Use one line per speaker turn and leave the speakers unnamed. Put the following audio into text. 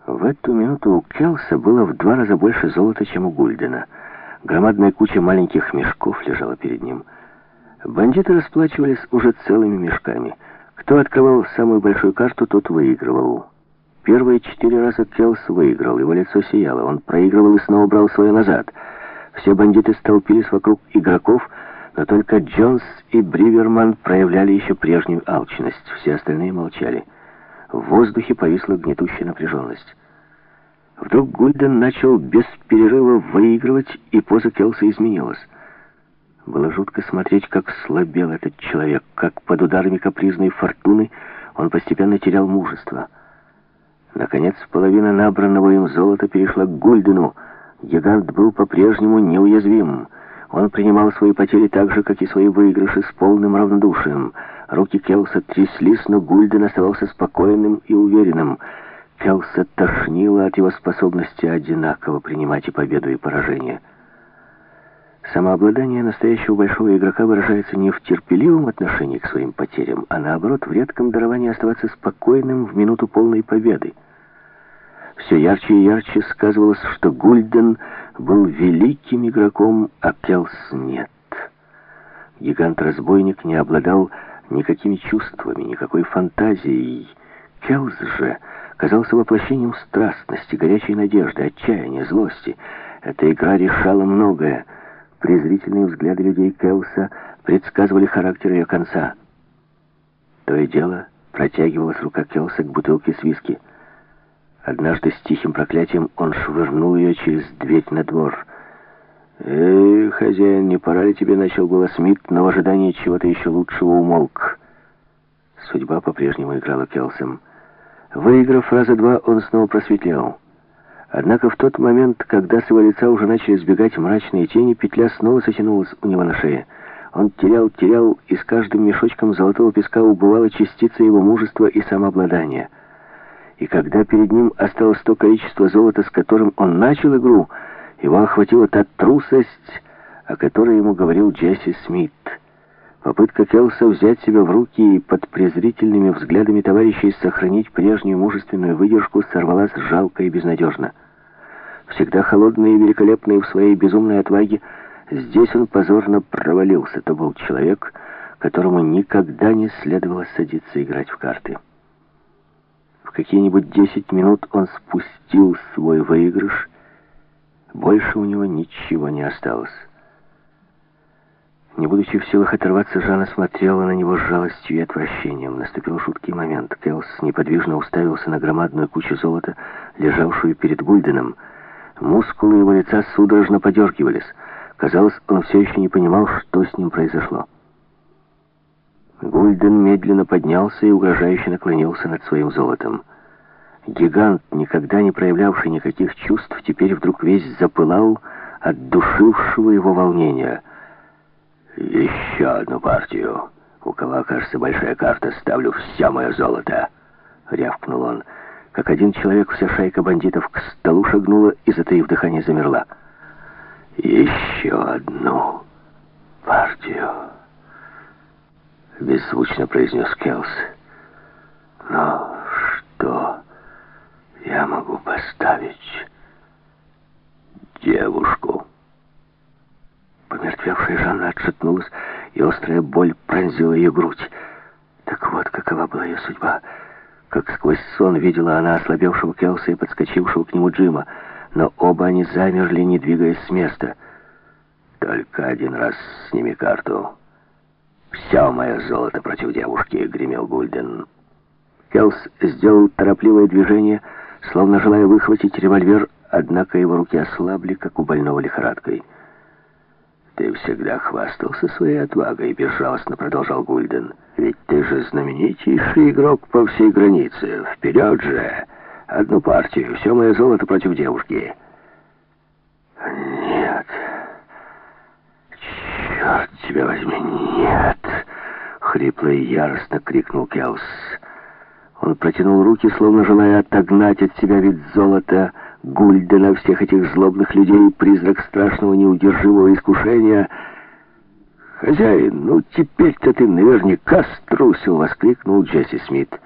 В эту минуту у Келса было в 2 раза больше золота, чем у Гульдена. Громадная куча маленьких мешков лежала перед ним. Бандиты расплачивались уже целыми мешками. Кто открывал самую большую карту, тот выигрывал. Первые 4 раза Келс выиграл, его лицо сияло. Он проигрывал и снова брал свое назад. Все бандиты столпились вокруг игроков, но только Джонс и Бриверман проявляли еще прежнюю алчность. Все остальные молчали. В воздухе повисла гнетущая напряженность. Вдруг Гульден начал без перерыва выигрывать, и поза Келса изменилась. Было жутко смотреть, как слабел этот человек, как под ударами капризной фортуны он постепенно терял мужество. Наконец, половина набранного им золота перешла к Гульдену. Гигант был по-прежнему неуязвим. Он принимал свои потери так же, как и свои выигрыши, с полным равнодушием. Руки Келса тряслись, но Гульден оставался спокойным и уверенным. Келса тошнило от его способности одинаково принимать и победу, и поражение. Самообладание настоящего большого игрока выражается не в терпеливом отношении к своим потерям, а наоборот в редком даровании оставаться спокойным в минуту полной победы. Все ярче и ярче сказывалось, что Гульден был великим игроком, а Келс нет. Гигант-разбойник не обладал никакими чувствами, никакой фантазией. Келс же казался воплощением страстности, горячей надежды, отчаяния, злости. Эта игра решала многое. Презрительные взгляды людей Келса предсказывали характер ее конца. То и дело протягивалась рука Келса к бутылке с виски. Однажды с тихим проклятием он швырнул ее через дверь на двор. «Эй, хозяин, не пора ли тебе?» — начал было Смит, но в ожидании чего-то еще лучшего умолк. Судьба по-прежнему играла Келсом. Выиграв раза 2, он снова просветлел. Однако в тот момент, когда с его лица уже начали сбегать мрачные тени, петля снова затянулась у него на шее. Он терял, и с каждым мешочком золотого песка убывала частица его мужества и самообладания. И когда перед ним осталось то количество золота, с которым он начал игру, его охватила та трусость, о которой ему говорил Джесси Смит. Попытка Келса взять себя в руки и под презрительными взглядами товарищей сохранить прежнюю мужественную выдержку сорвалась жалко и безнадежно. Всегда холодный и великолепный в своей безумной отваге, здесь он позорно провалился. То был человек, которому никогда не следовало садиться играть в карты. В какие-нибудь 10 минут он спустил свой выигрыш. Больше у него ничего не осталось. Не будучи в силах оторваться, Жанна смотрела на него с жалостью и отвращением. Наступил жуткий момент. Келс неподвижно уставился на громадную кучу золота, лежавшую перед Гульденом. Мускулы его лица судорожно подергивались. Казалось, он все еще не понимал, что с ним произошло. Гульден медленно поднялся и угрожающе наклонился над своим золотом. Гигант, никогда не проявлявший никаких чувств, теперь вдруг весь запылал от душившего его волнения. «Еще одну партию. У кого окажется большая карта, ставлю все мое золото!» — рявкнул он. Как один человек, вся шайка бандитов к столу шагнула и, затаив дыхание, замерла. «Еще одну партию!» — беззвучно произнес Келс. «Но что я могу поставить?» «Девушку». Помертвевшая Жанна отшатнулась, и острая боль пронзила ее грудь. Так вот, какова была ее судьба. Как сквозь сон видела она ослабевшего Келса и подскочившего к нему Джима, но оба они замерли, не двигаясь с места. «Только один раз сними карту. Все мое золото против девушки», — гремел Гульден. Келс сделал торопливое движение, словно желая выхватить револьвер, однако его руки ослабли, как у больного лихорадкой. «Ты всегда хвастался своей отвагой», — безжалостно продолжал Гульден. «Ведь ты же знаменитейший игрок по всей границе. Вперед же! Одну партию, все мое золото против девушки». «Нет! Черт тебя возьми, нет!» — хрипло и яростно крикнул Келс. Он протянул руки, словно желая отогнать от себя вид золота, Гульдена, всех этих злобных людей, призрак страшного неудержимого искушения. «Хозяин, ну теперь-то ты наверняка струсил!» — воскликнул Джесси Смит.